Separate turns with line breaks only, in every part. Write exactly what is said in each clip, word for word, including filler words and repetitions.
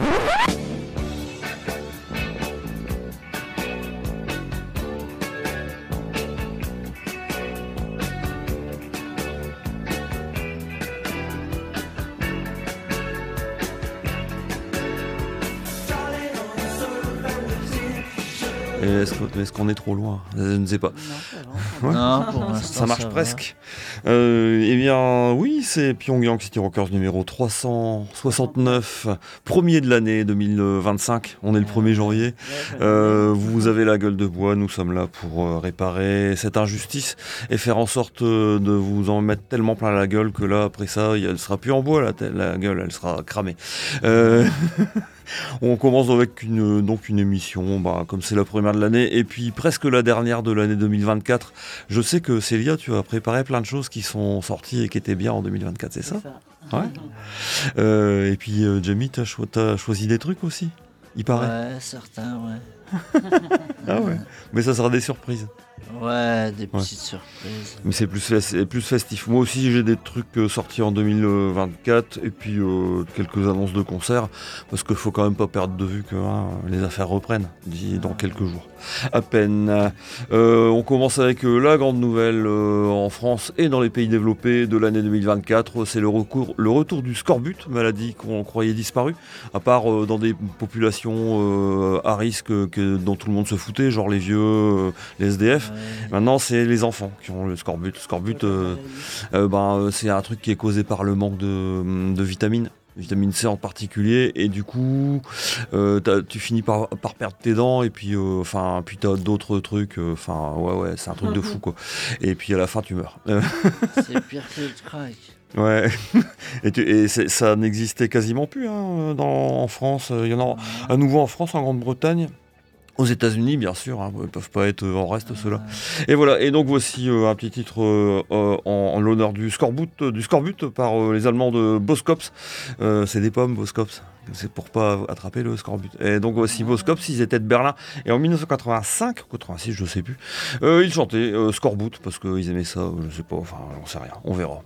Et est-ce, que, est-ce qu'on est trop loin ? Je ne sais pas.
Non,
ouais.
non pour l'instant,
ça marche
ça
presque. Euh, eh bien, oui, c'est Pyongyang City Rockers numéro trois cent soixante-neuf, premier de l'année deux mille vingt-cinq. On est le premier janvier. Euh, vous avez la gueule de bois. Nous sommes là pour euh, réparer cette injustice et faire en sorte euh, de vous en mettre tellement plein la gueule que là, après ça, elle sera plus en bois, la, la gueule, elle sera cramée. Euh... On commence avec une, donc une émission, bah, comme c'est la première de l'année, et puis presque la dernière de l'année deux mille vingt-quatre. Je sais que Célia, tu as préparé plein de choses qui sont sorties et qui étaient bien en deux mille vingt-quatre, c'est, c'est ça, ça. Ouais. euh, Et puis euh, Jamie, t'as, cho- t'as choisi des trucs aussi, il paraît.
Ouais, certains, ouais.
Ah ouais. Mais ça sera des surprises.
Ouais, des petites
ouais.
surprises.
Mais c'est plus, c'est plus festif. Moi aussi, j'ai des trucs euh, sortis en deux mille vingt-quatre et puis euh, quelques annonces de concerts parce qu'il faut quand même pas perdre de vue que hein, les affaires reprennent d'ici dans quelques jours. À peine. Euh, on commence avec euh, la grande nouvelle euh, en France et dans les pays développés de l'année deux mille vingt-quatre. C'est le, recours, le retour du scorbut, maladie qu'on croyait disparue, à part euh, dans des populations euh, à risque que, dont tout le monde se foutait, genre les vieux, euh, les S D F. Ouais. Maintenant, c'est les enfants qui ont le scorbut. Scorbut, euh, euh, ben, c'est un truc qui est causé par le manque de, de vitamines. Vitamine C en particulier, et du coup euh, tu finis par, par perdre tes dents, et puis euh, enfin puis t'as d'autres trucs, enfin euh, ouais ouais c'est un truc de fou quoi, et puis à la fin tu meurs.
C'est pire que le crack.
Ouais, et, tu, et c'est, ça n'existait quasiment plus hein, dans, en France, il y en a à nouveau en France, en Grande-Bretagne. Aux États-Unis, bien sûr, hein, ils ne peuvent pas être en reste, ah, ceux-là. Et voilà, et donc voici euh, un petit titre euh, euh, en, en l'honneur du scorbut, du scorbut par euh, les Allemands de Boskops. Euh, c'est des pommes, Boskops. C'est pour pas attraper le scorbut. Et donc voici Boskops, ils étaient de Berlin. Et en dix-neuf cent quatre-vingt-cinq, quatre-vingt-six, je sais plus, euh, ils chantaient euh, scorbut parce qu'ils aimaient ça, je sais pas, enfin, j'en sais rien, on verra.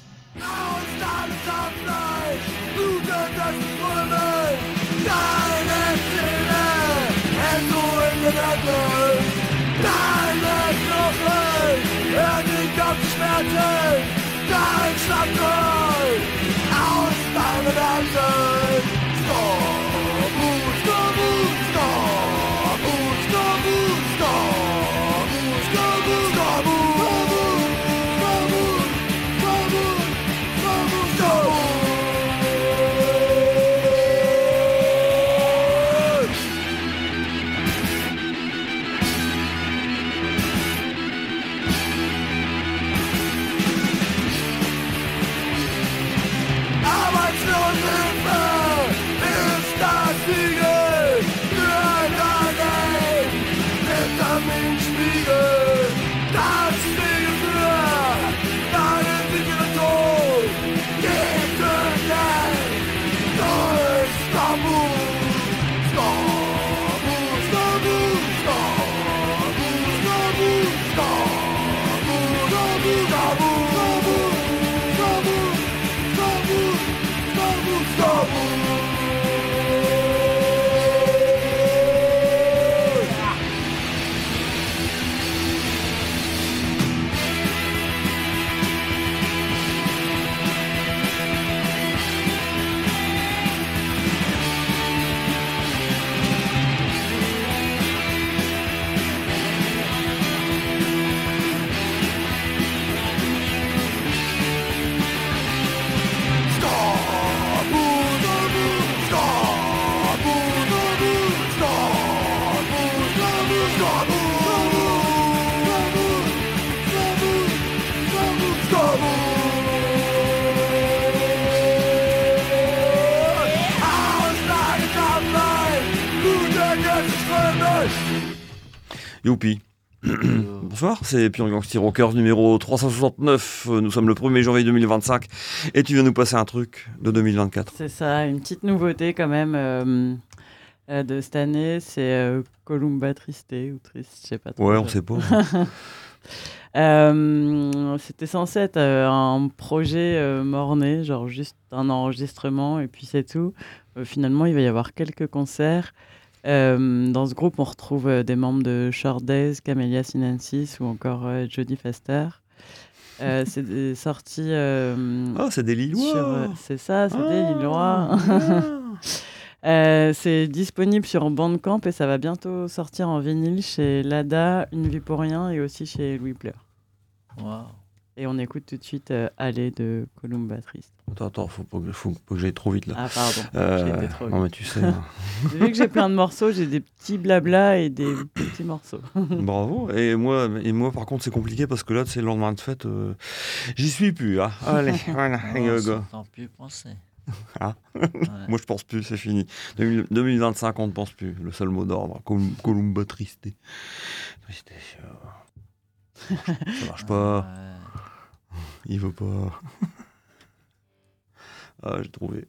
Deine Knochen, hör die Kopfschmerzen, dein Schlagzeug aus deinen Herzen. Skorbut, Skorbut, Skorbut, Skorbut, Skorbut, Skorbut, Skorbut, Skorbut, Skorbut, Skorbut.
Youpi. Bonsoir, c'est Pyongyang City Rockers numéro trois cent soixante-neuf. Nous sommes le premier janvier deux mille vingt-cinq et tu viens nous passer un truc de deux mille vingt-quatre.
C'est ça, une petite nouveauté quand même euh, euh, de cette année, c'est euh, Columba Triste ou Triste, je sais pas trop.
Ouais, on sait pas.
euh, c'était censé être euh, un projet euh, morné, genre juste un enregistrement et puis c'est tout. euh, finalement, il va y avoir quelques concerts. Euh, dans ce groupe, on retrouve euh, des membres de Short Days, Camellia Sinensis ou encore euh, Jodie Foster. Euh, c'est des sorties. euh,
Ah, c'est des Lillois.
sur, euh, c'est ça, c'est
Ah,
des Lillois.
bien.
Euh, c'est disponible sur Bandcamp et ça va bientôt sortir en vinyle chez Lada, Une vie pour rien et aussi chez Louis Pleur.
Waouh.
Et on écoute tout de suite euh, Aller de Columba Triste.
Attends, attends, faut pas que, faut pas que j'aille trop vite là.
Ah, pardon,
Euh,
j'ai été trop
non,
vite.
mais tu sais. hein.
Vu que j'ai plein de morceaux, j'ai des petits blabla et des petits morceaux.
Bravo. Et moi, et moi, par contre, c'est compliqué parce que là, c'est le lendemain de fête. euh, J'y suis plus. Hein. Allez, voilà.
Oh,
et, euh,
ça
go.
t'en plus penser.
Ah.
Ouais.
Moi, je pense plus, c'est fini. deux mille deux mille vingt-cinq, on ne pense plus. Le seul mot d'ordre. Colum- Columba Triste. Triste. euh, Ça marche pas.
Ouais.
Il veut pas. Ah, j'ai trouvé.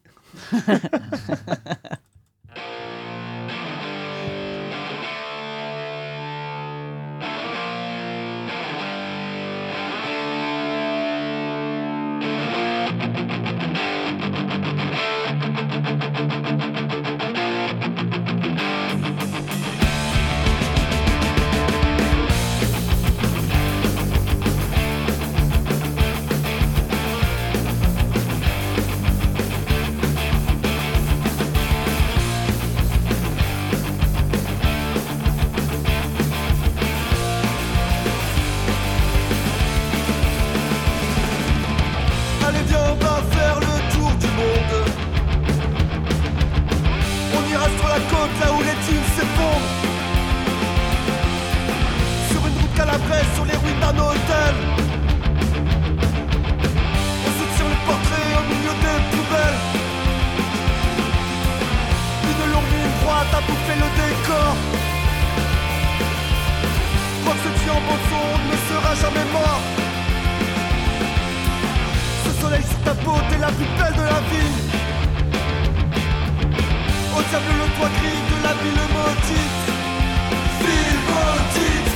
Allez viens, on va faire le tour du monde. On ira sur la côte là où les dunes s'effondrent. Sur une route calabraise, sur les ruines d'un hôtel. On se tire le portrait au milieu des poubelles. Une longue ligne droite a bouffé le décor. Crois que ce tue en bande son ne sera jamais mort. Le soleil sur ta peau, t'es la plus belle de la vie. Au diable le toit gris de la ville maudite. Ville maudite.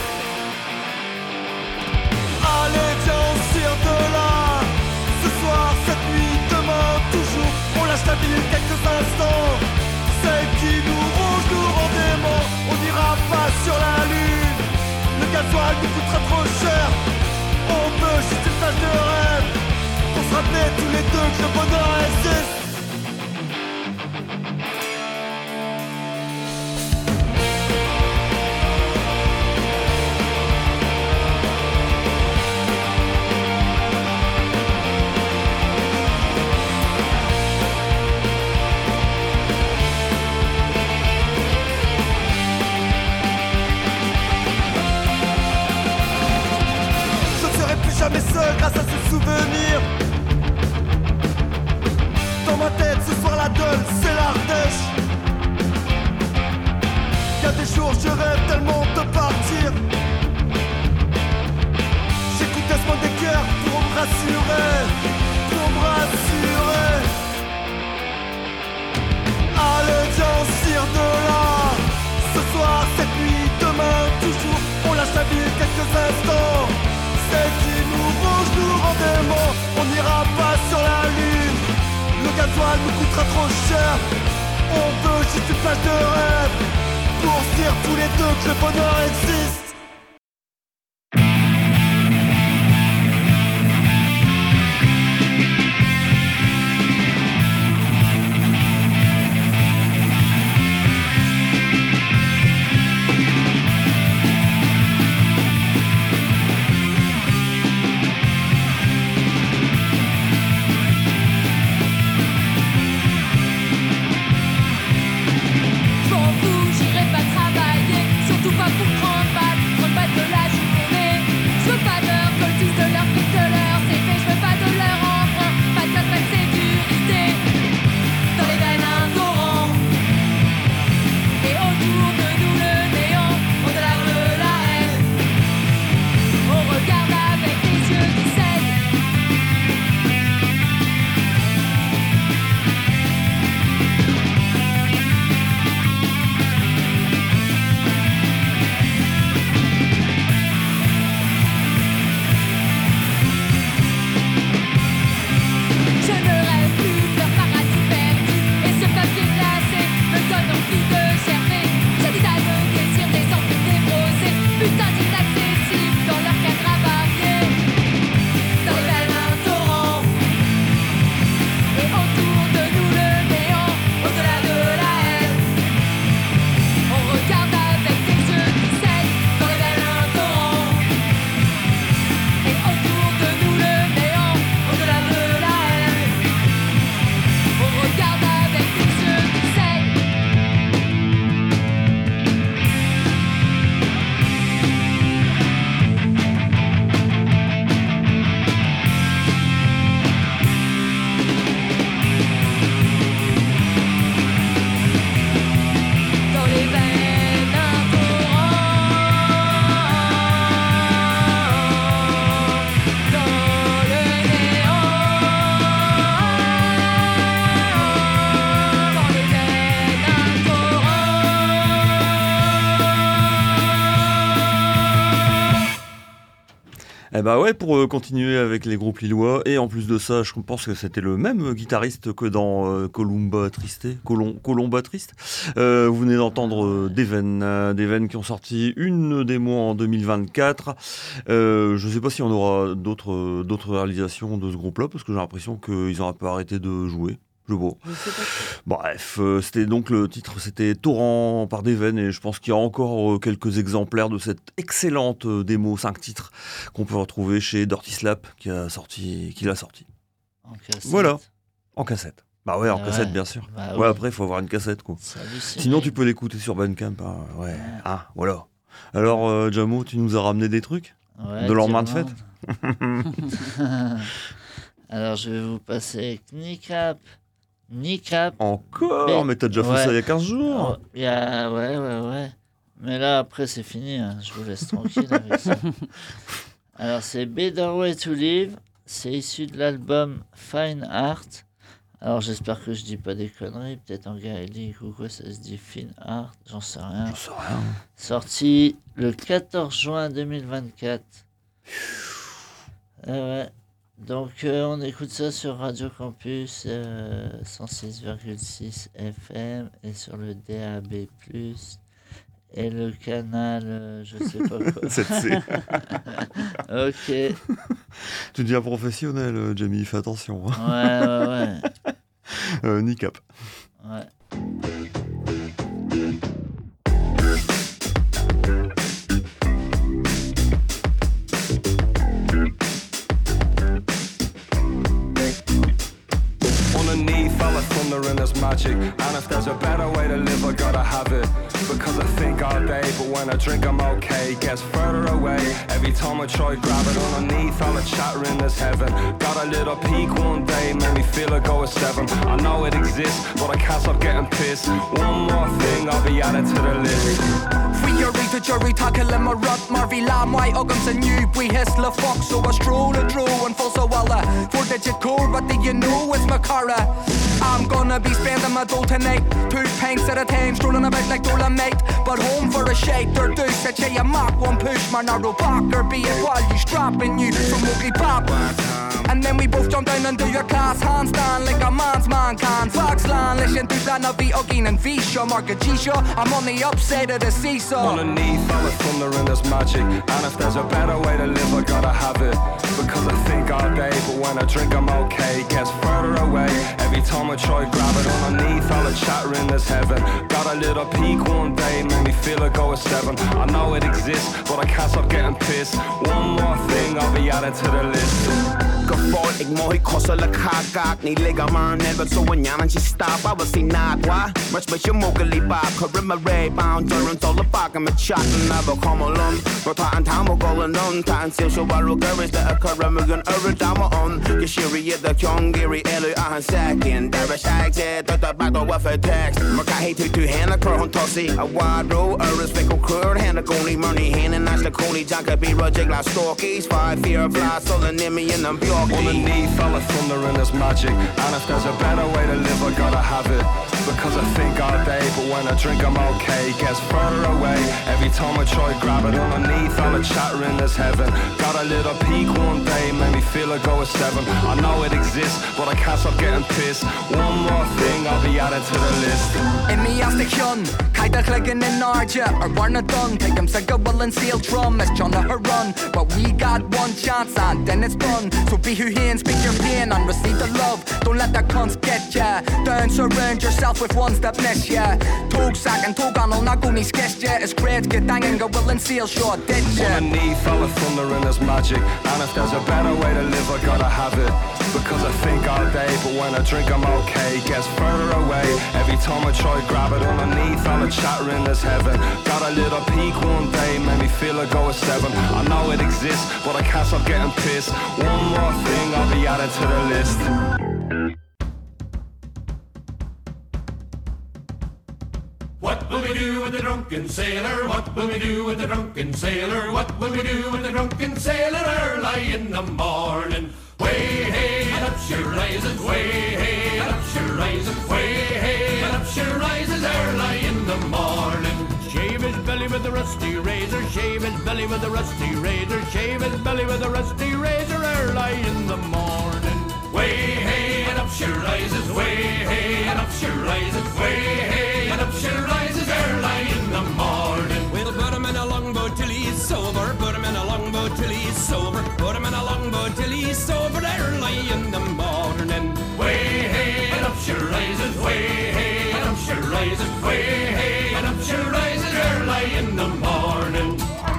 Allez viens, on tire de là. Ce soir, cette nuit, demain, toujours. On lâche la ville quelques instants. Celle qui nous ronge nous rend démons. On n'ira pas sur la lune. Le gasoil nous coûtera trop cher. On veut juste une tâche de rêve. On se rappelait tous les deux que le bonheur existe. Je ne serai plus jamais seul grâce à ce souvenir. Dans ma tête ce soir la donne c'est l'Ardèche. Y'a des jours je rêve tellement de partir. J'écoute Desmond Dekker pour me rassurer. Pour me rassurer. Allez viens on se tire de là. Ce soir, cette nuit, demain, toujours. On lâche la ville quelques instants. Celle qui nous ronge nous rend démons. On n'ira pas sur la lune. Le gasoil nous coûtera trop cher. On veut juste une plage de rêve. Pour se dire tous les deux que le bonheur existe.
Sans vous, j'irai pas travailler, surtout pas pour prendre ma
Eh bah ouais, pour euh, continuer avec les groupes lillois, et en plus de ça, je pense que c'était le même guitariste que dans euh, Columba Triste, Colom- Colomba Triste. Euh, vous venez d'entendre euh, Deven, euh, Deven qui ont sorti une démo en deux mille vingt-quatre. Euh, je sais pas si on aura d'autres, euh, d'autres réalisations de ce groupe-là, parce que j'ai l'impression qu'ils ont un peu arrêté de jouer. Je vois.
Je sais pas.
Bref, euh, c'était donc le titre, c'était Torrent par Deven, et je pense qu'il y a encore euh, quelques exemplaires de cette excellente euh, démo cinq titres qu'on peut retrouver chez Dirty Slap qui a sorti, qui l'a sorti.
En cassette.
Voilà, en cassette. Bah ouais, en
Ah
cassette
ouais.
bien sûr.
Bah
Ouais,
oui.
après il faut avoir une cassette quoi.
C'est hallucinant.
Sinon tu peux l'écouter sur Bandcamp. Hein. Ouais. Ah voilà. Alors euh, Jamo, tu nous as ramené des trucs
Ouais,
de lendemain de
Guirlande.
fête.
Alors, je vais vous passer Kneecap. Kneecap.
Encore,
Mais-
mais t'as déjà fait
ouais.
ça il y a quinze jours.
Oh, il y a- Ouais, ouais, ouais. Mais là, après, c'est fini. hein. Je vous laisse tranquille avec ça. Alors, c'est Better Way to Live. C'est issu de l'album Fine Art. Alors, j'espère que je dis pas des conneries. Peut-être en gaélique ou quoi, ça se dit Fine Art. J'en sais rien.
J'en sais rien.
Sorti le quatorze juin deux mille vingt-quatre. Ah ouais. Donc euh, on écoute ça sur Radio Campus euh, cent six virgule six F M et sur le D A B plus, et le canal euh, je sais pas quoi.
sept C.
Ok.
Tu deviens professionnel, euh, Jamie, fais attention. hein.
Ouais, ouais, ouais.
Euh, Kneecap.
ouais.
Underneath all the thunder and there's magic. And if there's a better way to live, I gotta have it. Because I think all day, but when I drink I'm okay. Gets further away, every time I try grab it. Underneath all the chattering there's heaven. Got a little peak one day, made me feel like I was seven. I know it exists, but I can't stop getting pissed. One more thing, I'll be added to the list.
Free your read to jury tackle in my rut Marvy Lam White Uggams and you we hiss la fuck so I stroll a drew and full so walla four digit code what do you know it's my cara I'm gonna be spending my dough tonight two pints at a time strolling about like Dolomite but home for a shake they're deuce that you mock one push my narrow back or be it while you strapping you from Mowgli Pop and then we both jump down and do your class handstand like a man's man can Foxland listen to that of the Ogin and V-Shaw Mark a G-Shaw I'm on the upside of the seesaw
Underneath all the thunder and there's magic. And if there's a better way to live, I gotta have it. Because I think all day, but when I drink I'm okay. Gets further away, every time I try grab it. Underneath all the chattering there's heaven. Got a little peak one day, made me feel like I was seven. I know it exists, but I can't stop getting pissed. One more thing, I'll be added to the list.
Gå for ikke må ikke krosse eller kakak Ni ligger mig nælver så en hjernen til stop I vil sige natwa Rest med jeg mukker lige bare Kører med ray bound Døren tåler bakken med chatten Når vi kommer lund Når tager en tam og går en ond Tager en til så var du gøres Der er kører med en øre damer on Jeg siger i der kjong Giri eller er han sækken Der er sæk til Der der bag over for tekst Man kan helt til hende Kører hun tossi A wadro Øres væk og kører Hende goni money Hende næsle koni Janka bi rødjek la storkies Five fear fly Så den nemme gjennom bjørk
Underneath all the thunder and there's magic. And if there's a better way to live, I gotta have it. Because I think all day, but when I drink I'm okay. Gets further away, every time I try grab it. Underneath all the chattering there's heaven. Got a little peak one day, made me feel like I was seven. I know it exists, but I can't stop getting pissed. One more thing, I'll be added to the list.
In me as the kyun, kaida kligging in Arja or Warna Dun, take him Sega will and seal drum as John her run. But we got one chance and then it's done. So be who here and speak your pain and receive the love. Don't let that cunts get ya. Don't surround yourself with ones that miss ya. Tog sack and tog on all not going sketch ya. It's great get danging go will and seal short ditch ya.
Underneath all the thunder and there's magic. And if there's a better way to live, I gotta have it. Because I think all day, but when I drink I'm okay. Gets further away, every time I try grab it. Underneath all the chattering there's heaven. Got a little peak one day, made me feel like I was seven. I know it exists, but I can't stop getting pissed. One more thing, I'll be added to the list.
What will we do with the drunken sailor? What will we do with the drunken sailor? What will we do with the drunken sailor early in the morning? Way hey and up she rises, way hey and up she rises, way hey and up she rises early in the morning. Shave his belly with the rusty razor, shave his belly with a rusty razor, shave his belly with a rusty razor early in the morning. Way hey and up she rises, way hey and up she rises, way hey and up she rises early in the morning.
We'll put him in a longboat till he's sober, put him in a longboat till he's sober, put him in a longboat till he's sober early in the morning.
Way hey and up she rises, way hey and up she rises, way hey and up she rises early in the morning.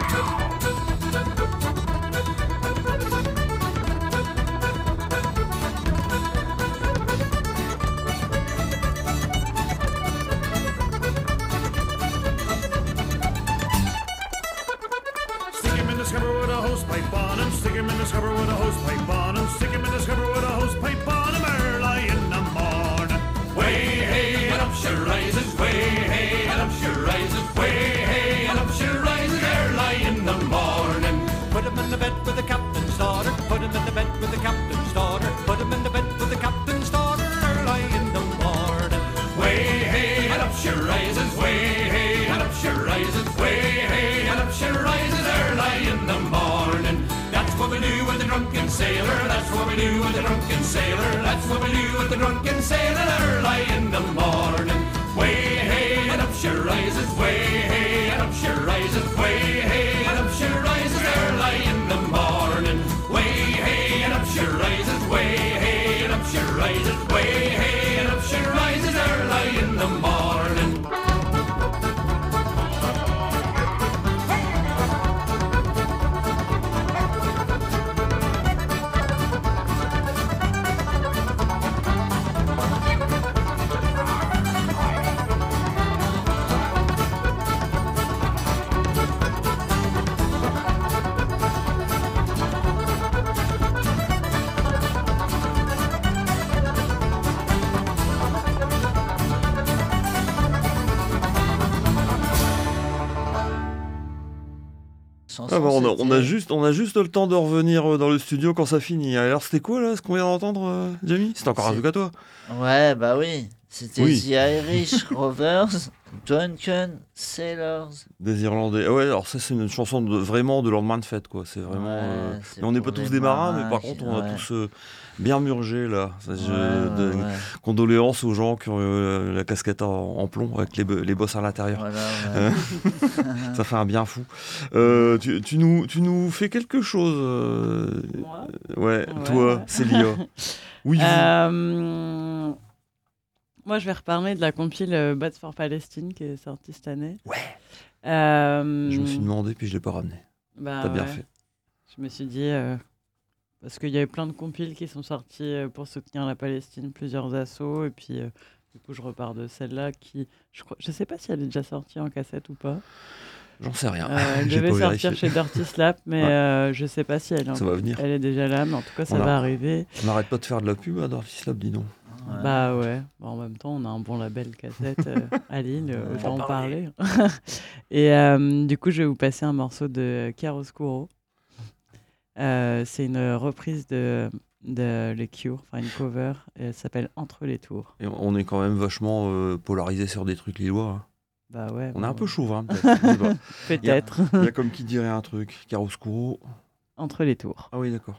Stick him in the scupper with a hose pipe on him. Stick him in the scupper with a hose pipe on him. Stick him in the scupper with a hose pipe on him early in the morning.
Way hey and up she rises, way hey and up she rises, way hey and up she rises early in the morning.
Put him in the bed with the captain's daughter, put him in the bed with the captain's daughter, put him in the bed with the captain's daughter early in the morning.
Way hey and up she rises, way hey and up she rises, way hey and up she rises early in the morning. That's what we do with the drunken sailor, that's what we do with the drunken sailor, that's what we do with the drunken sailor early in the morning. Way hey and up she rises, way hey and up she rises, way hey and up she rises early in the morning. Way hey and up she rises, way hey and up she rises, way hey and up she rises early in the morning.
Ah bah, on, a, on, a juste, on a juste le temps de revenir dans le studio quand ça finit. Alors c'était quoi là, ce qu'on vient d'entendre, euh, Jamie? C'était encore un truc à toi?
Ouais, bah oui. C'était
Oui.
The Irish Rovers, Drunken Sailors.
Des Irlandais. Ah ouais, alors ça c'est une chanson de, vraiment de lendemain de fête quoi. C'est vraiment.
Ouais,
euh,
c'est
mais on n'est
pour
pas tous
les
des marins,
marins
mais par
qui-
contre on a
ouais.
tous euh, bien murgé là. Ça, je-
Ouais,
de-
ouais, ouais.
Condoléances aux gens qui ont euh, la casquette en, en plomb avec les, bo- les bosses à l'intérieur.
Voilà,
Euh,
ouais.
Ça fait un bien fou. Euh, tu, tu nous, tu nous fais quelque chose. euh,
Moi
Ouais,
Ouais,
toi,
ouais.
Célia. Oui, vous.
Euh, Moi, je vais reparler de la compile euh, Bad for Palestine qui est sortie cette année.
Ouais.
Euh,
Je me suis demandé puis je l'ai pas ramené.
bah
T'as bien
ouais.
fait.
Je me suis dit, euh, parce qu'il y avait plein de compiles qui sont sortis euh, pour soutenir la Palestine, plusieurs assos, et puis euh, du coup, je repars de celle-là qui, je crois, je sais pas si elle est déjà sortie en cassette ou pas.
J'en sais rien.
Euh, elle
J'ai
devait
pas
sortir
vérifié.
chez Dirty Slap, mais
Ouais.
euh, je sais pas si elle, est
Ça
en-
va venir.
elle est déjà là, mais en tout cas, ça
On a-
va arriver.
On n'arrête pas de faire de la pub à Dirty Slap, dis donc.
Ouais.
Bah ouais, Bon, en même temps, on a un bon label cassette euh, à Lille, euh,
Ouais.
autant en
Faut en
parler. Et euh, du coup, je vais vous passer un morceau de Chiaroscuro. Euh, c'est une reprise de, de Les Cure, enfin une cover, et elle s'appelle Entre les tours.
Et on est quand même vachement euh, polarisé sur des trucs lillois. hein.
Bah ouais.
On est un
bon,
peu chauvin, peut-être. Je sais pas.
Peut-être.
Il y a comme qui dirait un truc. Chiaroscuro.
Entre les tours.
Ah oui, d'accord.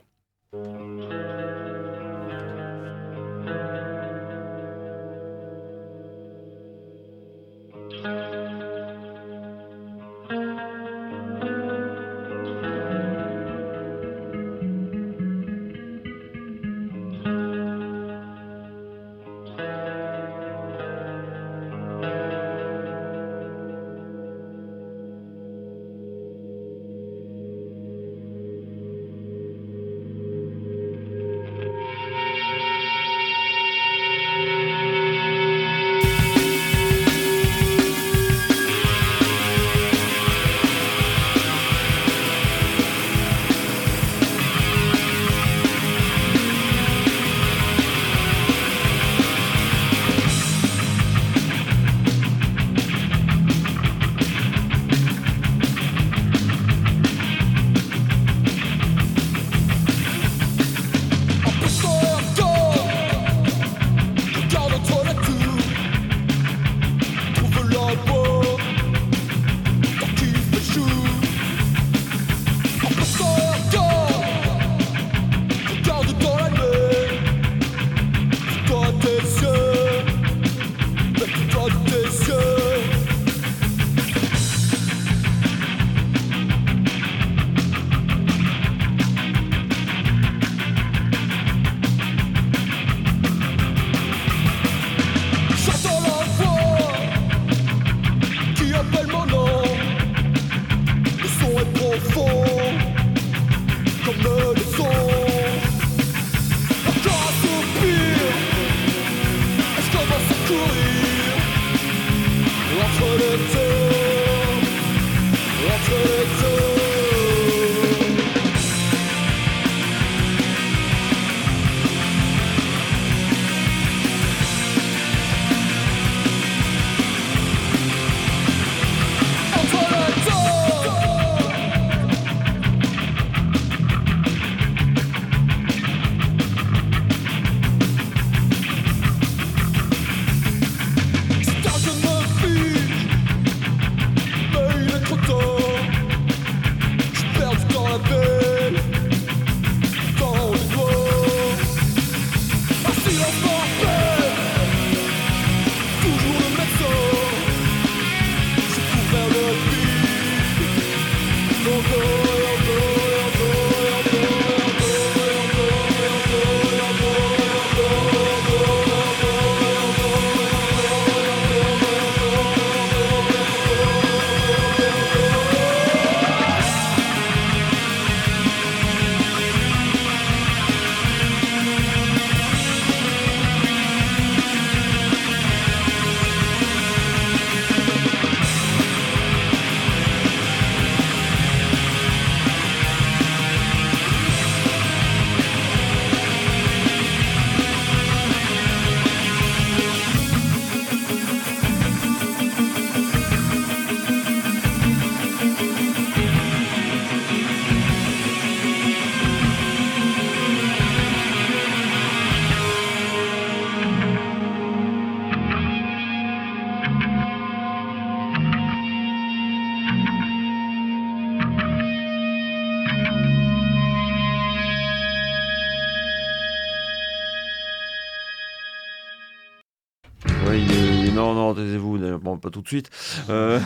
Ouais, il est... Non, non, taisez-vous, bon, pas tout de suite. Euh...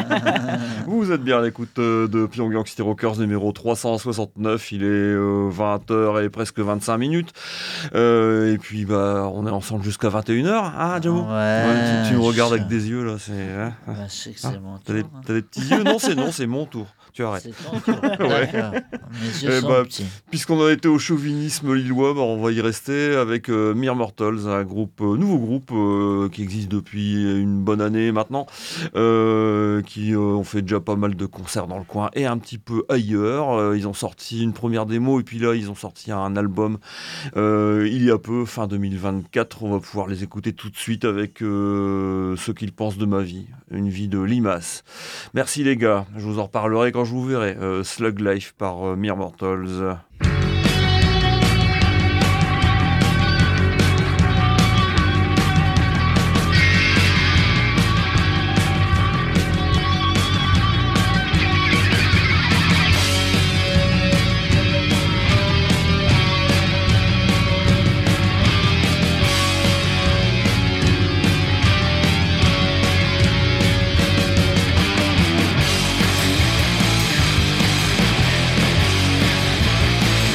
Vous êtes bien à l'écoute de Pyongyang City Rockers numéro trois cent soixante-neuf, il est euh, vingt heures et presque vingt-cinq minutes. Euh, et puis, bah, on est ensemble jusqu'à vingt et une heures, hein, Jamo?
Ouais,
ouais, tu, tu me regardes
je...
avec des yeux, là, c'est... Hein,
bah, je sais que c'est
hein,
mon tour.
T'as des,
hein.
t'as des petits yeux? Non, c'est non, c'est mon tour. Tu arrêtes.
C'est ton tour,
Ouais.
d'accord. Mes yeux
Eh
sont
bah,
petits.
Puisqu'on en était au chauvinisme lillois, bah, on va y rester avec euh, Mere Mortals, un groupe, euh, nouveau groupe euh, qui existe depuis une bonne année maintenant, euh, qui euh, ont fait déjà pas mal de concerts dans le coin et un petit peu ailleurs. Euh, ils ont sorti une première démo et puis là ils ont sorti un album euh, il y a peu, fin deux mille vingt-quatre. On va pouvoir les écouter tout de suite avec euh, ce qu'ils pensent de ma vie, une vie de limace. Merci les gars, je vous en reparlerai quand je vous verrai. Euh, Slug Life par euh, Mere Mortals.
We'll be right back.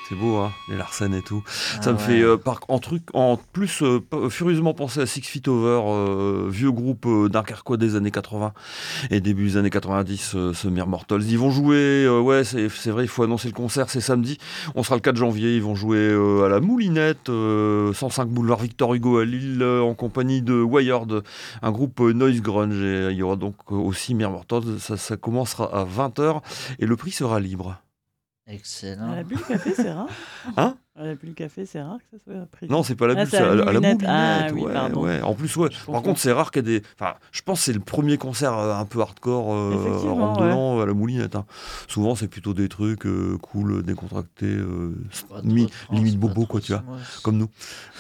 C'est beau, hein, les Larsen et tout.
Ah
Ça me
ouais.
fait euh, par, en truc, en plus euh, p- furieusement penser à Six Feet Over, euh, vieux groupe euh, dunkerquois des années quatre-vingts et début des années quatre-vingt-dix, euh, ce Mere Mortals. Ils vont jouer, euh, ouais, c'est, c'est vrai, il faut annoncer le concert, c'est samedi. On sera le quatre janvier. Ils vont jouer euh, à la Moulinette, euh, cent cinq boulevard Victor Hugo à Lille, euh, en compagnie de Wired, un groupe euh, noise grunge. Et il y aura donc euh, aussi Mere Mortals. Ça, ça commencera à vingt heures et le prix sera libre.
Excellent.
À la Bulle Café, c'est rare.
Hein
À la Bulle Café, c'est rare que ça soit pris.
Non, c'est pas la
Ah,
bulle,
c'est
c'est
à
à,
la
à la
Moulinette.
Moulinette.
Ah oui,
ouais,
pardon.
ouais. En plus, ouais.
Je
Par
confonds.
contre, c'est rare qu'il y ait des. Enfin, je pense que c'est le premier concert euh, un peu hardcore euh,
Effectivement,
rentre-dedans à la Moulinette. hein. Souvent, c'est plutôt des trucs euh, cool, décontractés, euh,
Pas trop
mi-
de trans,
limite
pas
bobo,
trop
quoi, tu vois,
smooth.
comme nous.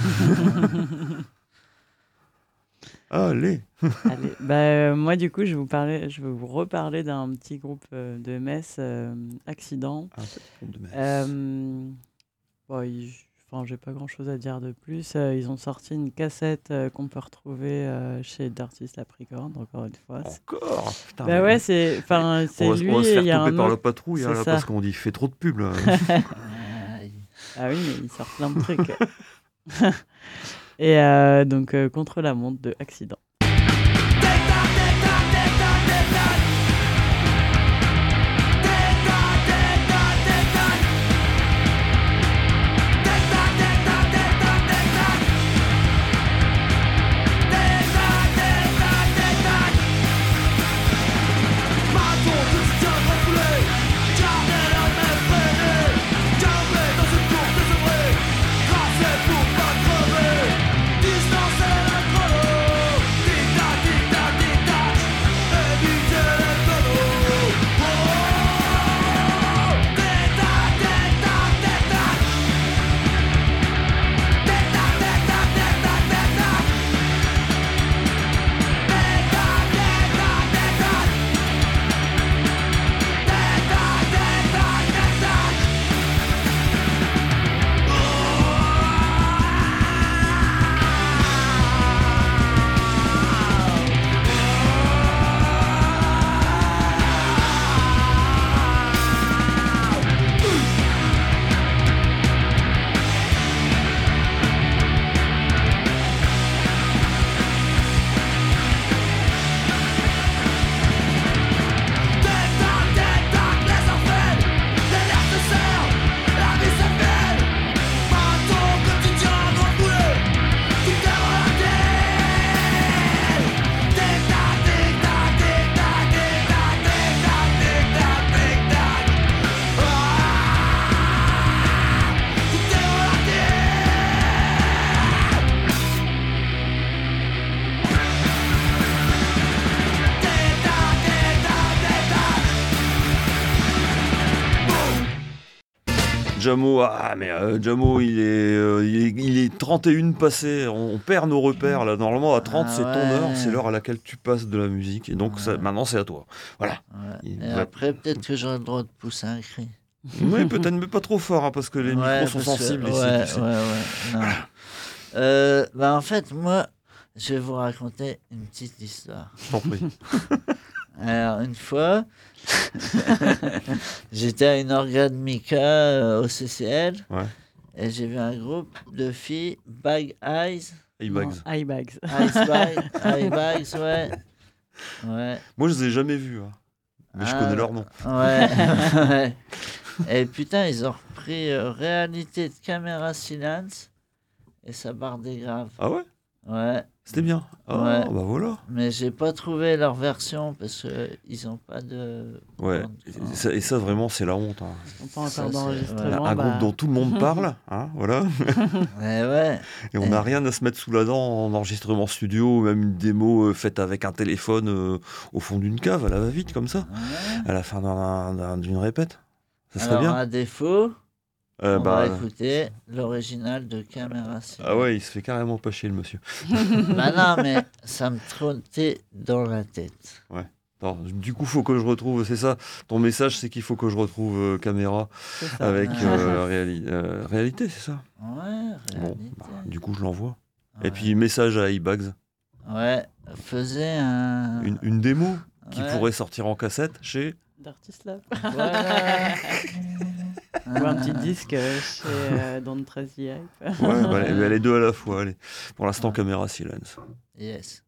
Allez.
Allez, bah, euh, moi du coup, je vais vous parler, je vais vous reparler d'un petit groupe euh, de Metz, euh, Accident.
Un petit groupe de merde.
Euh, bon, ils- enfin, j'ai pas grand-chose à dire de plus. Euh, ils ont sorti une cassette euh, qu'on peut retrouver euh, chez Dirty Slap Records, encore une fois. C'est-
Encore. Putain,
Bah
mais-
ouais, c'est, enfin, c'est
on va,
lui
on va se
et
faire
il y a
toper
un
par la
autre.
patrouille hein,
c'est
là,
ça.
parce qu'on dit il fait trop de pub là.
Aïe.
Ah oui, mais il sort plein de trucs. Et euh, donc, euh, contre la montre de Accident.
Jamo, ah mais euh, Jamo, il est, euh, il est, il est trente et une passé. On, on perd nos repères là. Normalement à trente
Ah
c'est ton
ouais.
heure, c'est l'heure à laquelle tu passes de la musique. Et donc ça-
Ouais.
maintenant c'est à toi. Voilà.
Ouais.
Il
Et
va-
après, peut-être que j'aurai le droit de pousser un cri.
Oui, peut-être mais pas trop fort hein, parce que les
Ouais,
micros sont
parce que-
sensibles
ouais,
ici.
ouais,
tu sais.
ouais, non. Euh, bah en fait, moi, je vais vous raconter une petite histoire.
Je t'en prie.
Alors, une fois, j'étais à une organe Mika euh, au C C L
Ouais.
et j'ai vu un groupe de filles, Bag Eyes,
Hey, Bags.
Non, Eye Bags.
Ice Bag, Eye Bags, ouais. Ouais.
Moi je les ai jamais vus. hein. Mais je
Ah,
connais leur nom.
Ouais. ouais. Et putain, ils ont repris euh, Réalité de Caméra Silence et ça bardait grave.
Ah ouais.
Ouais.
C'était bien. Ah
Ouais.
bah voilà.
Mais j'ai pas trouvé leur version parce qu'ils ont pas de.
Ouais.
bande
Et
son.
ça, et ça, vraiment c'est la honte. hein.
On pas
Ça,
encore
c'est-
d'enregistrement.
Un
bah,
groupe dont tout le monde parle, hein, voilà.
Ouais, ouais.
Et on n'a rien à se mettre sous la dent en enregistrement studio, même une démo euh, faite avec un téléphone euh, au fond d'une cave, à la va-vite, comme ça,
Ouais.
à la fin d'un- d'un- d'une répète. Ça serait
Alors,
bien.
à défaut,
Euh,
on
bah,
va écouter l'original de Caméra Silence.
ah ouais, il se fait carrément pas chier, le monsieur.
Bah non, mais ça me trottait dans la tête.
Attends, du coup, faut que je retrouve, c'est ça, ton message, c'est qu'il faut que je retrouve euh, caméra
c'est ça.
avec
Ah.
euh, réali- euh, réalité, c'est ça.
Ouais,
Bon,
réalité.
bah, du coup, je l'envoie.
Ouais.
Et puis, message à iBags,
Ouais, faisait un.
une, une démo qui
Ouais.
pourrait sortir en cassette chez...
Dirty Slap.
Voilà.
Ou un petit disque euh, chez euh, Don't Trust the Hype.
Ouais, bah, les, les deux à la fois, allez. Pour l'instant, caméra silence.
Yes.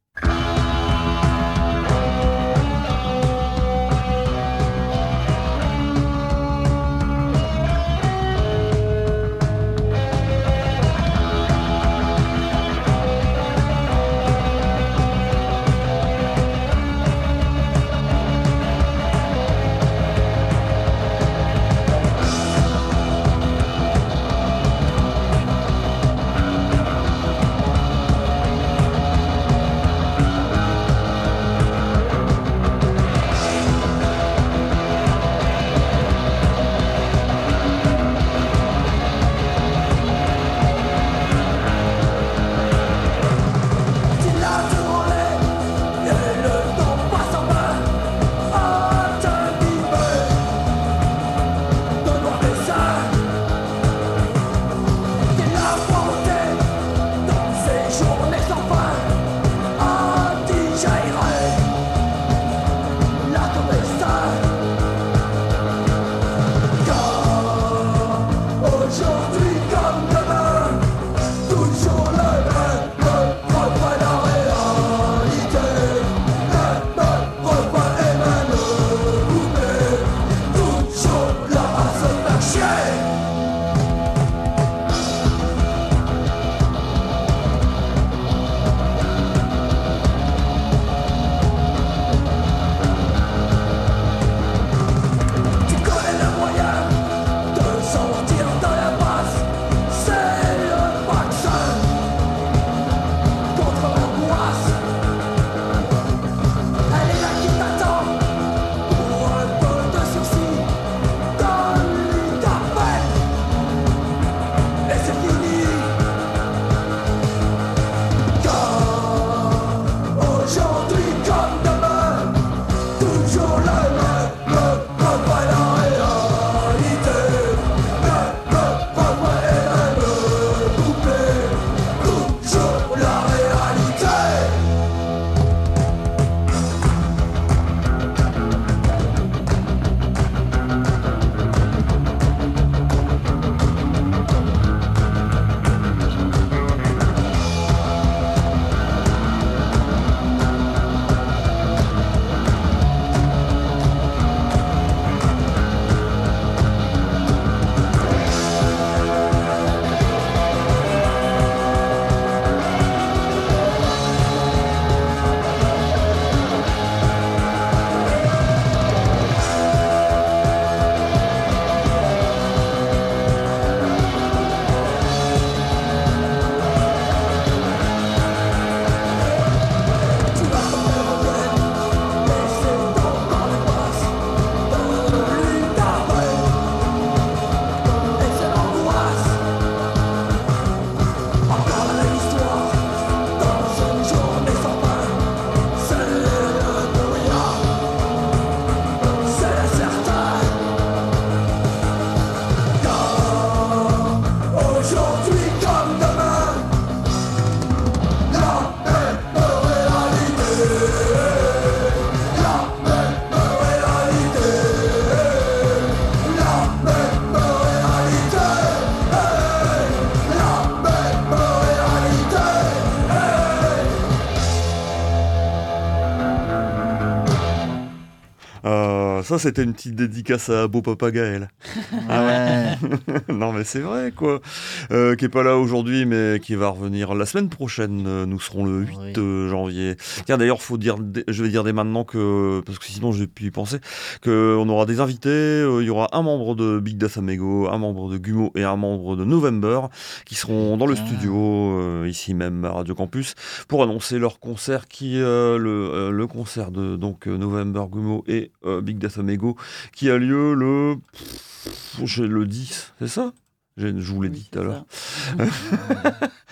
Ça, c'était une petite dédicace à Beau Papa Gaël. Ah ouais. Non, mais c'est vrai, quoi. Euh, qui est pas là aujourd'hui, mais qui va revenir la semaine prochaine. Nous serons le huit oui. janvier. Tiens, d'ailleurs, faut dire, je vais dire dès maintenant que, parce que sinon, j'ai pu y penser, qu'on aura des invités. Il y aura un membre de Big Death Amigo, un membre de Gumo et un membre de November qui seront dans le studio, euh, ici même à Radio Campus, pour annoncer leur concert, qui euh, le, euh, le concert de donc November, Gumo et euh, Big Death Amigo, qui a lieu le, pff, le dix, c'est ça? Je vous l'ai dit tout à l'heure.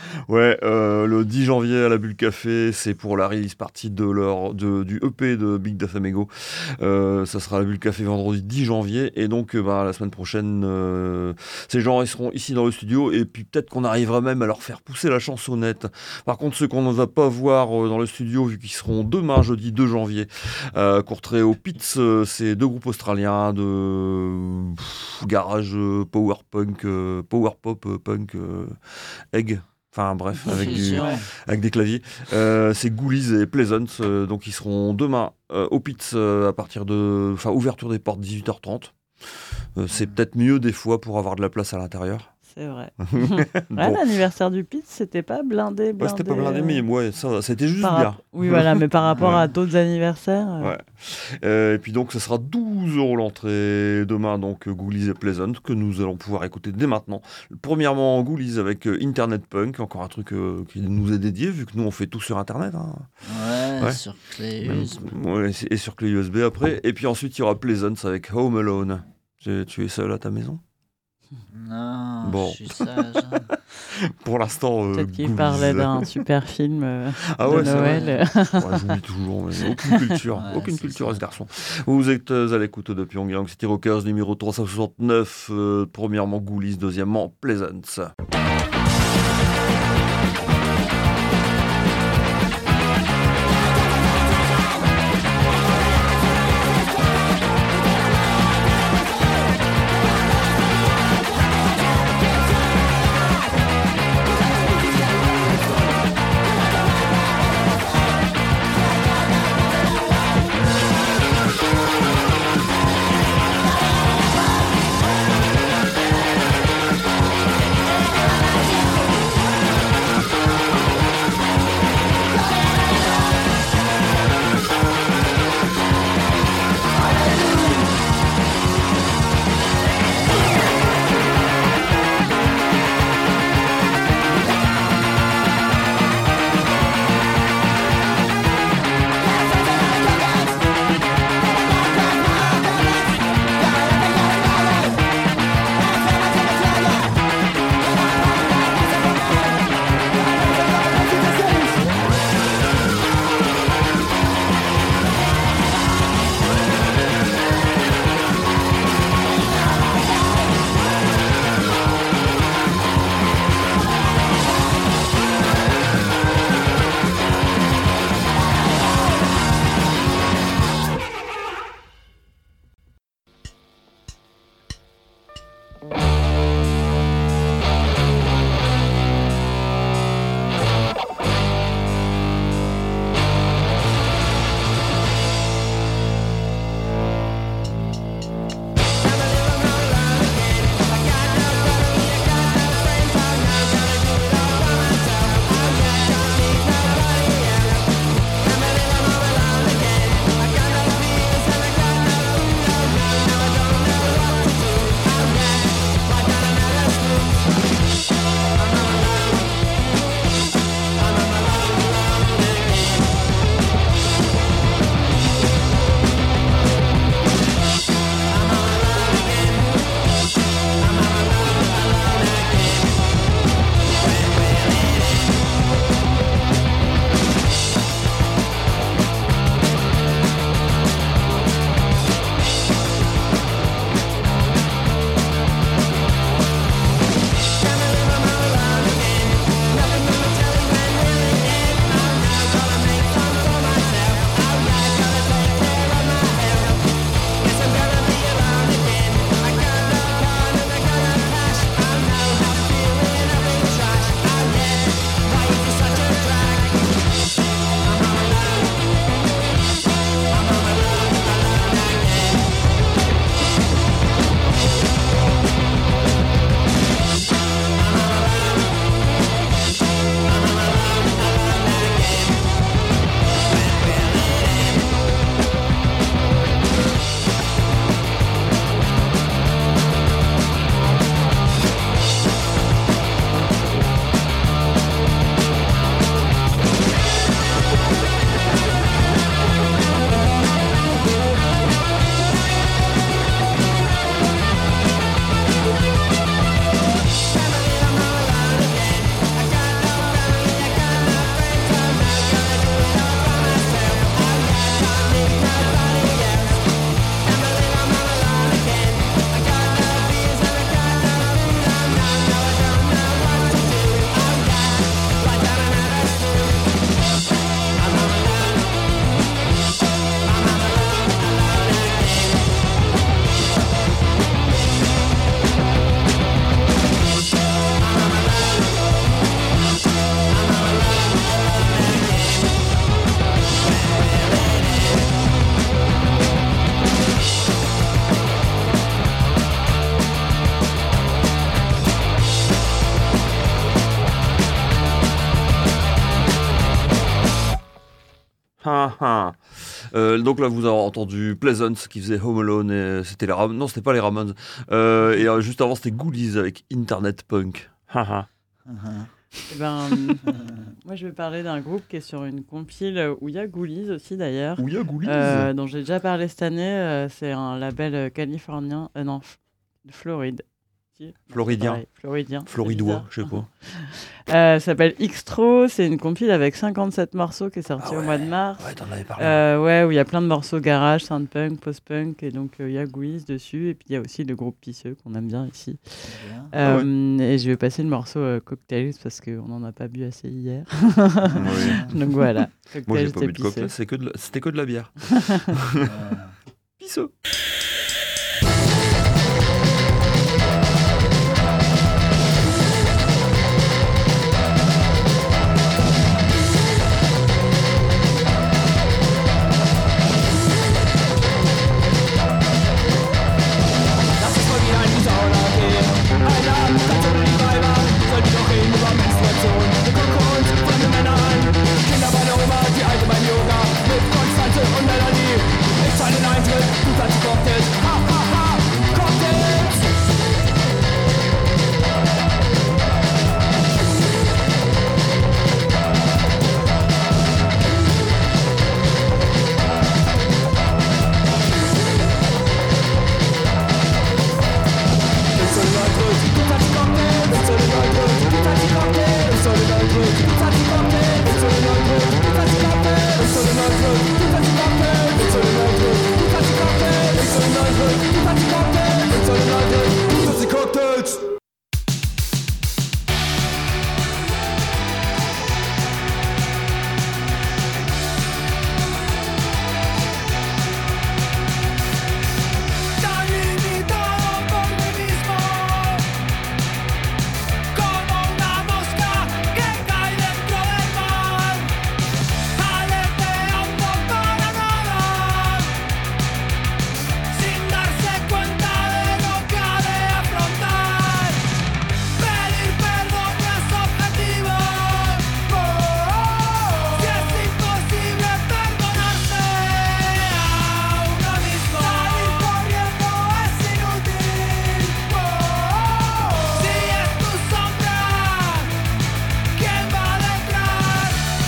Ouais, euh, le dix janvier à la Bulle Café, c'est pour la release party de leur, de, du E P de Big Da Famego. Euh, ça sera à la Bulle Café vendredi dix janvier. Et donc, euh, bah, la semaine prochaine, euh, ces gens ils seront ici dans le studio. Et puis peut-être qu'on arrivera même à leur faire pousser la chansonnette. Par contre, ceux qu'on ne va pas voir euh, dans le studio, vu qu'ils seront demain, jeudi deux janvier, euh, Courtrai au Pitts, euh, c'est deux groupes australiens de pff, garage euh, power punk, euh, power pop euh, punk, euh, egg. Enfin bref, avec, du, avec des claviers. Euh, c'est Ghoulies et Pleasant, euh, donc ils seront demain euh, au Pitts euh, à partir de... Enfin, ouverture des portes dix-huit heures trente. Euh, c'est peut-être mieux des fois pour avoir de la place à l'intérieur.
C'est vrai.
Bon.
Ouais, l'anniversaire du Pitts, c'était pas blindé, blindé.
Ouais, c'était pas blindé, mais ouais, ça, c'était juste
par
bien.
Rap... Oui, voilà, mais par rapport
ouais.
à d'autres anniversaires. Euh...
Ouais. Euh, et puis donc, ce sera douze euros l'entrée demain, donc Ghoulies et Pleasant, que nous allons pouvoir écouter dès maintenant. Premièrement, Ghoulies avec euh, Internet Punk, encore un truc euh, qui nous est dédié, vu que nous, on fait tout sur Internet. Hein.
Ouais, ouais, sur clé U S B.
Ouais, et sur clé U S B après. Et puis ensuite, il y aura Pleasant avec Home Alone. Tu, tu es seul à ta maison ?
Non,
bon.
je suis sage. Hein.
Pour l'instant, euh,
peut-être qu'il
Ghoulies.
parlait d'un super film euh,
ah
de
ouais,
Noël.
Ouais, j'oublie toujours, mais aucune culture,
ouais,
aucune culture
ça.
à ce garçon. Vous êtes à l'écoute de Pyongyang City Rockers numéro trois cent soixante-neuf. Euh, premièrement Ghoulies, deuxièmement Pleasance. Ah, ah. Euh, donc là, vous avez entendu Pleasance qui faisait Home Alone. Et c'était les Ramones. Non, c'était pas les Ramones. Euh, et euh, juste avant, c'était Ghoulies avec Internet Punk. Ah, ah.
Eh ben, moi, je vais parler d'un groupe qui est sur une compile où il y a Ghoulies aussi d'ailleurs.
Où il y a Ghoulies
euh, dont j'ai déjà parlé cette année. Euh, c'est un label euh, californien, euh, non, f- de Floride. Si, non,
Floridien.
pareil, Floridien.
Floridois, je sais pas.
Euh, ça s'appelle Xtro. C'est une compile avec cinquante-sept morceaux qui est sortie
Ah ouais,
au mois de mars.
Ouais, t'en avais parlé.
Euh, ouais, où il y a plein de morceaux garage, synth-punk, post-punk, et donc euh, il y a Ghoulies dessus, et puis il y a aussi le groupe Pisseux qu'on aime bien ici.
Bien.
Euh, Et je vais passer le morceau euh, Cocktails parce qu'on n'en a pas bu assez hier.
Oui.
Donc voilà,
Moi, j'ai
Cocktails
pas
et
bu de cocktail,
Pisseux.
c'est que de la- c'était que de la bière.
Euh,
Pisseux.
Lass uns mal wieder in die Sauna gehen. Einladen, kannst du die Weiber. Soll die doch reden über Menstruation. Wir gucken uns fremde Männer an. Kinder bei der Oma, die Alte beim Yoga. Mit Konstante und Melanie. Ich zahle den Eintritt, du zahlst die Cocktails. Ha, ha, ha, Cocktails! Cocktails!
Tan limitado por mí mismo, como una mosca que cae dentro del mar, aleteando para nada, sin darse cuenta de lo que ha de afrontar. Pedir perdón no es objetivo, si es imposible perdonarse a uno mismo. Salir corriendo es inútil, si es tu sombra quien va detrás.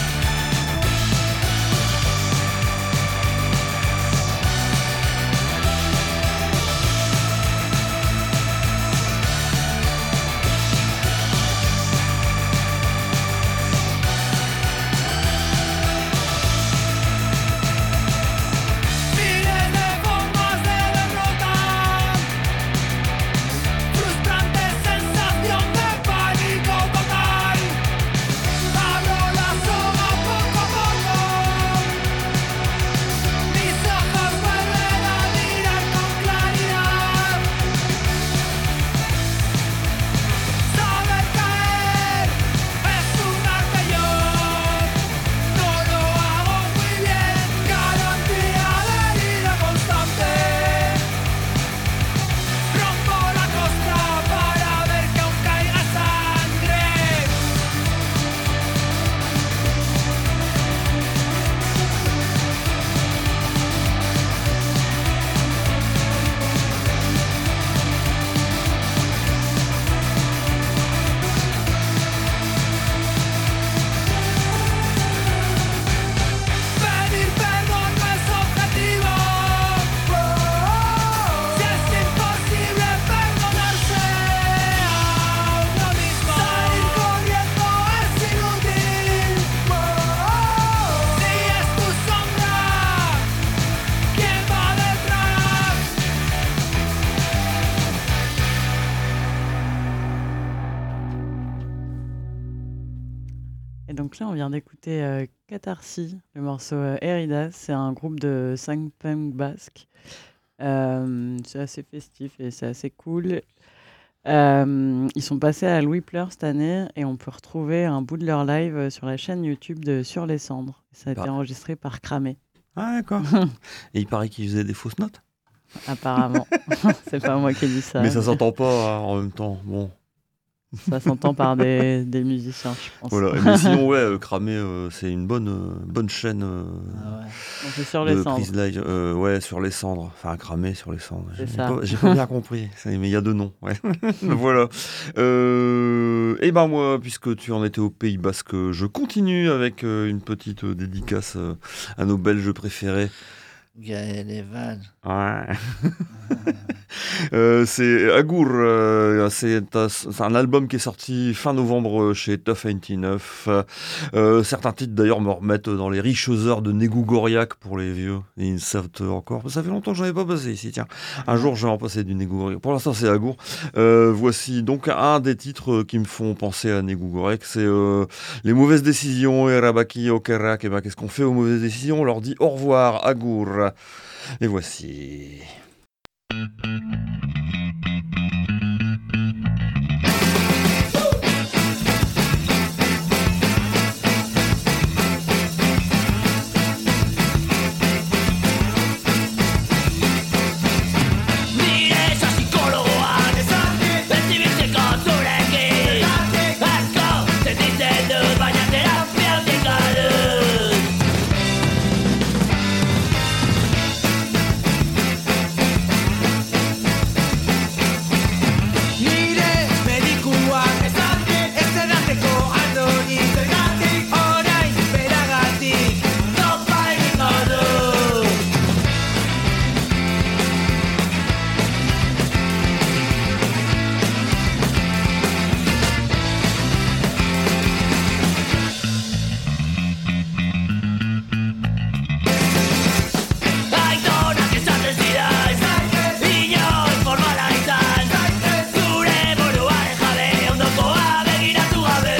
Miles de formas de derrota, frustrante sensación de pánico total. Abro la soga poco a poco, mis ojos vuelven a mirar con claridad. Saber caer es un arte yo, no lo hago muy bien, garantía de vida constante. Rompo la costra para ver que aún caiga sangre. Pedir perdón no es objetivo, si es imposible perdonarse a uno mismo. Salir corriendo es inútil, si es tu sombra quien va detrás.
Et donc là, on vient d'écouter euh, Catharsis, le morceau euh, Heridas. C'est un groupe de cinq punk basques. Euh, c'est assez festif et c'est assez cool. Euh, ils sont passés à Louis Pleur cette année et on peut retrouver un bout de leur live euh, sur la chaîne YouTube de Sur les Cendres. Ça a été
Ah.
enregistré par Cramé,
Ah, d'accord. Et il paraît qu'il faisait des fausses notes.
apparemment. C'est pas moi qui ai dit ça.
mais ça s'entend pas hein, en même temps. Bon.
Ça s'entend par des, des musiciens, je pense.
Voilà. Mais sinon, ouais, euh, Cramé, euh, c'est une bonne, euh, bonne chaîne euh,
Ah ouais.
Donc, c'est sur
de
les cendres.
prise live. Euh, ouais, sur les cendres. Enfin, Cramé sur les cendres.
C'est
J'ai
ça.
pas, j'ai pas bien compris. C'est- Mais il y a deux noms. Ouais. Voilà. Euh, et ben moi, puisque tu en étais au Pays Basque, je continue avec euh, une petite euh, dédicace euh, à nos Belges préférés.
Gaël Evan.
Ouais. Euh, c'est Agour, euh, c'est, un- c'est un album qui est sorti fin novembre chez Tough quatre-vingt-dix-neuf. Euh, certains titres d'ailleurs me remettent dans les riches heures de Négou Goriac pour les vieux. Et ils savent encore. Ça fait longtemps que j'en ai pas passé ici. Tiens, un jour je vais en passer du Négou Goriac. Pour l'instant c'est Agour. Euh, voici donc un des titres qui me font penser à Négou Goriac. C'est euh, les mauvaises décisions et Rabaki Okerak. Et ben qu'est-ce qu'on fait aux mauvaises décisions? On leur dit au revoir, Agour. Et voici.
Nire esan psikologoak pertsibiteko zurekin asko sentitzen dut, baina terapia handika dut.
Nire medikuak ez edateko andoni zergatik orain beragatik
Topa egingo dut. Aitonak esaten zidan, inoiz formala izan, zure buruaren jabe, ondokoa begiratu gabe.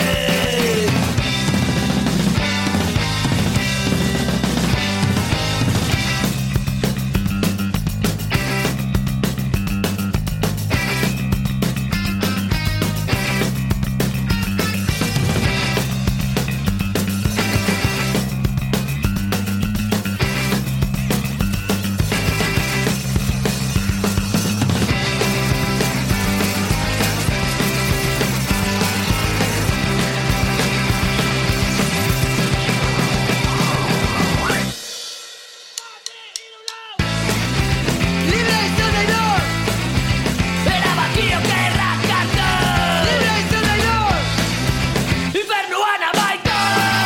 Libre izan nahi dut!
Erabaki okerrak hartu,
Libre izan nahi dut!
infernuan amaitu.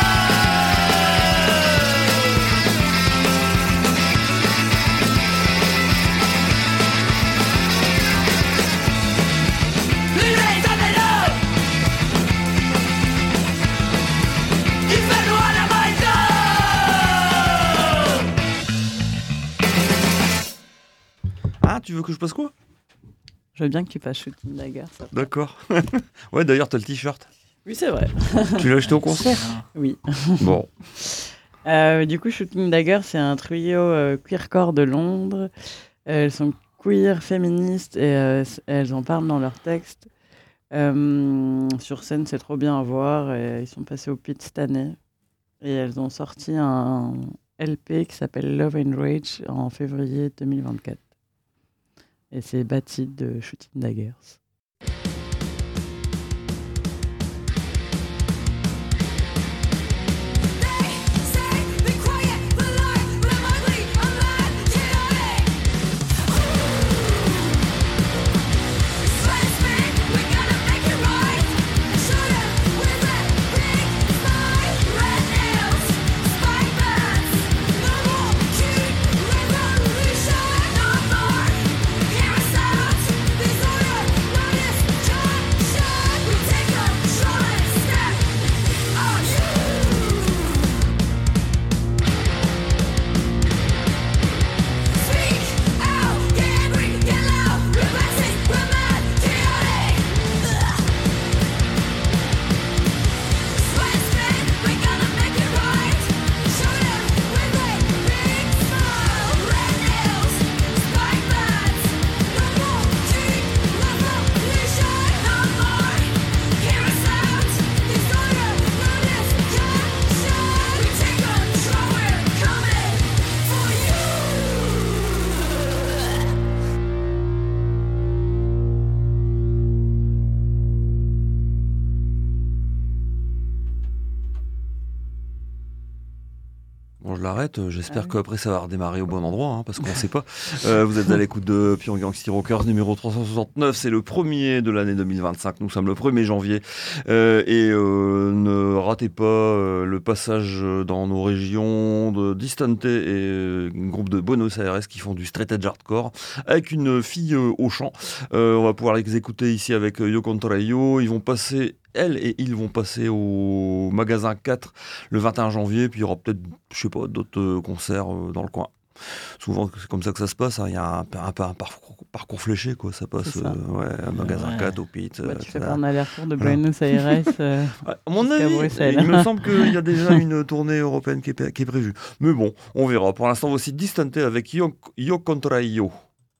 Libre izan nahi dut, infernuan amaitu.
Ah, tu veux que je passe quoi?
Je veux bien que tu fasses Shooting Dagger. Ça.
D'accord. Ouais, d'ailleurs, t'as le t-shirt.
Oui, c'est vrai.
Tu l'as acheté au concert?
Oui.
Bon.
Euh, du coup, Shooting Dagger, c'est un trio euh, queercore de Londres. Euh, elles sont queer, féministes et euh, s- elles en parlent dans leurs textes. Euh, sur scène, c'est trop bien à voir. Et ils sont passés au Pit cette année. Et elles ont sorti un L P qui s'appelle Love and Rage en février deux mille vingt-quatre. Et c'est bâti de Shooting Daggers.
Revolution, no more. Hear us out. Disorder.
je l'arrête. J'espère ah, qu'après ça va redémarrer au bon endroit, hein, parce qu'on ne sait pas. Euh, vous êtes à l'écoute de Pyongyang City Rockers numéro trois cent soixante-neuf. C'est le premier de l'année deux mille vingt-cinq. Nous sommes le premier janvier. Euh, et euh, ne ratez pas euh, le passage dans nos régions de Distante et euh, un groupe de Buenos Aires qui font du straight edge hardcore avec une fille euh, au chant. Euh, on va pouvoir les écouter ici avec Yo Contra Yo. Ils vont passer... Elles et ils vont passer au magasin quatre le vingt et un janvier, puis il y aura peut-être, je sais pas, d'autres concerts dans le coin. Souvent, c'est comme ça que ça se passe. Hein. Il y a un, un, un parcours, parcours fléché, quoi. Ça passe ça. Euh, ouais, à magasin ouais. quatre, au Pit.
Bah, tu fais pas un aller-retour de Buenos Aires euh,
à mon avis, il me semble qu'il y a déjà une tournée européenne qui est, qui est prévue. Mais bon, on verra. Pour l'instant, voici Distante avec Yo, Yo Contra Yo.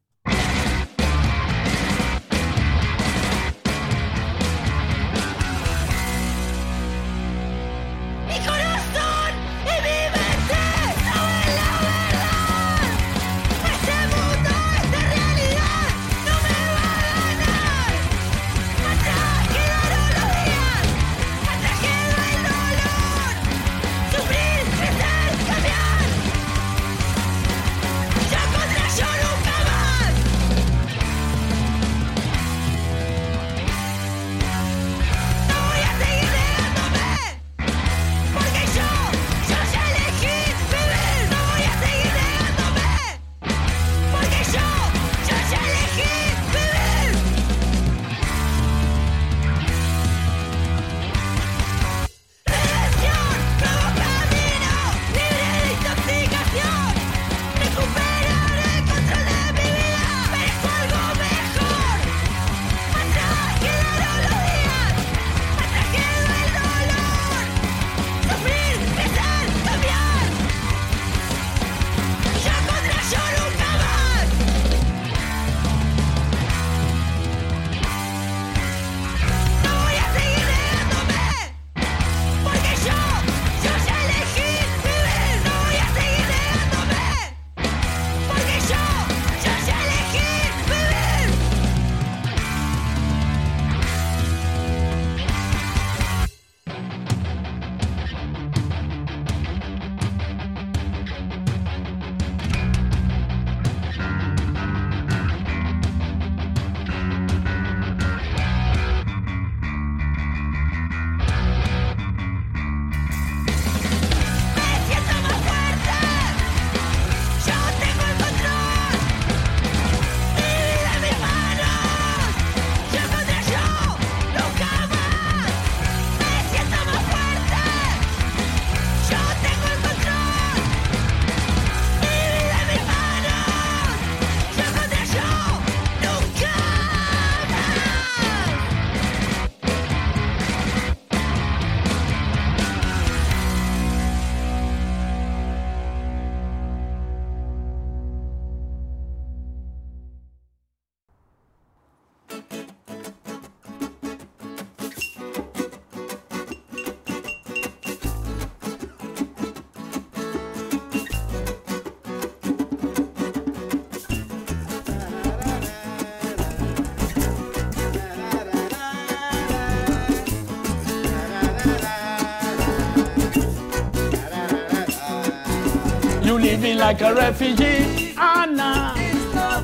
You living like a refugee, Anna. It's not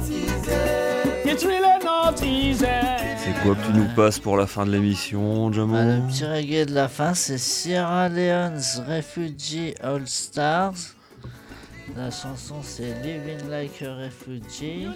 easy. It's really not easy.
C'est quoi que tu nous passes pour la fin de l'émission, Jamo?
Ah, le petit reggae de la fin, c'est Sierra Leone's Refugee All Stars. La chanson, c'est Living Like a Refugee.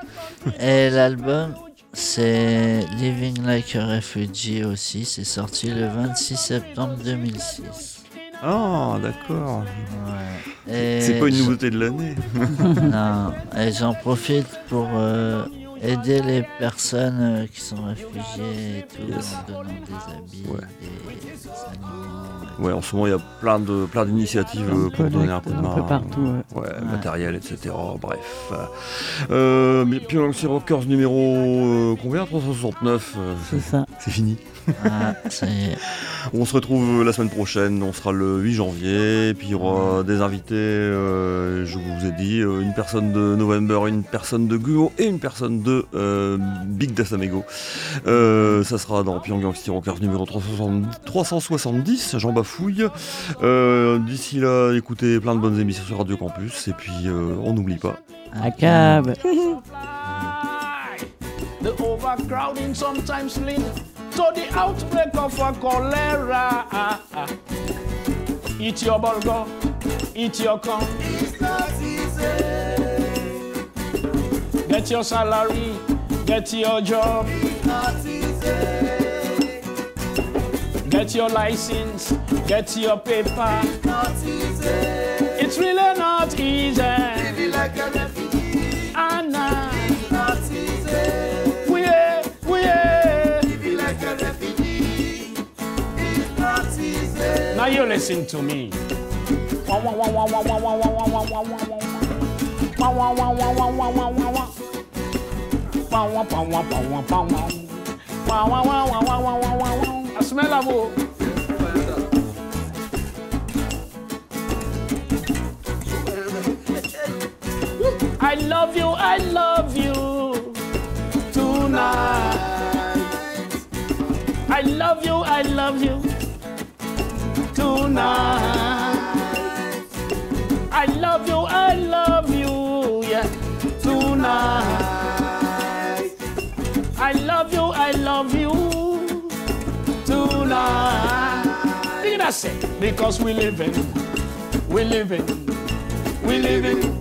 Et l'album, c'est Living Like a Refugee aussi. C'est sorti le vingt-six septembre deux mille six.
Ah, d'accord.
Ouais. Et
c'est pas une nouveauté de l'année.
Non, et j'en profite pour euh, aider les personnes euh, qui sont réfugiées et tout, yes. En donnant des habits, ouais. des, des aliments.
Ouais, en ce moment, il y a plein, de, plein d'initiatives euh, pour donner un coup de main.
Un peu partout, ouais.
Ouais, ouais. Matériel, et cetera. Bref. Euh, Pyongyang City Rockers numéro euh, combien? trois cent soixante-neuf. Euh,
c'est ça.
C'est fini.
Ah, ça y est.
On se retrouve la semaine prochaine, on sera le huit janvier, et puis il y aura des invités, euh, je vous ai dit, une personne de November, une personne de Guo et une personne de The euh, Big Dasamego. Euh, ça sera dans Pyongyang City Rockers numéro trois cent soixante-dix, j'en bafouille. Euh, d'ici là, écoutez plein de bonnes émissions sur Radio Campus, et puis euh, on n'oublie pas.
À cab.
The overcrowding sometimes lead to the outbreak of a cholera. Eat your burger, eat your corn.
It's not easy.
Get your salary, get your job.
It's not easy.
Get your license, get your paper.
It's not easy.
It's really not easy.
Living like a refugee.
Anna.
It's not easy.
We are, we are.
Living like a refugee. It's not easy.
Now you listen to me. I smell a book. I love you, I love you tonight. I love you, I love you tonight. I love you, I love you, yeah, tonight. I love you, I love you tonight. Look at that say, because we live in, we live in, we live in,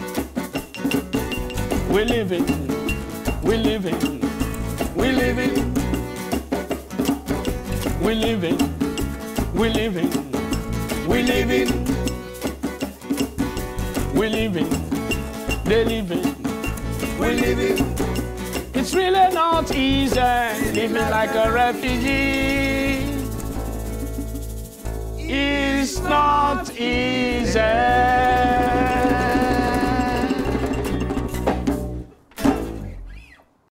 we live in, we live in, we live in, we live in, we live in, we live in, we live in, they live in, we live in. It's really not easy living like a refugee. It's not easy.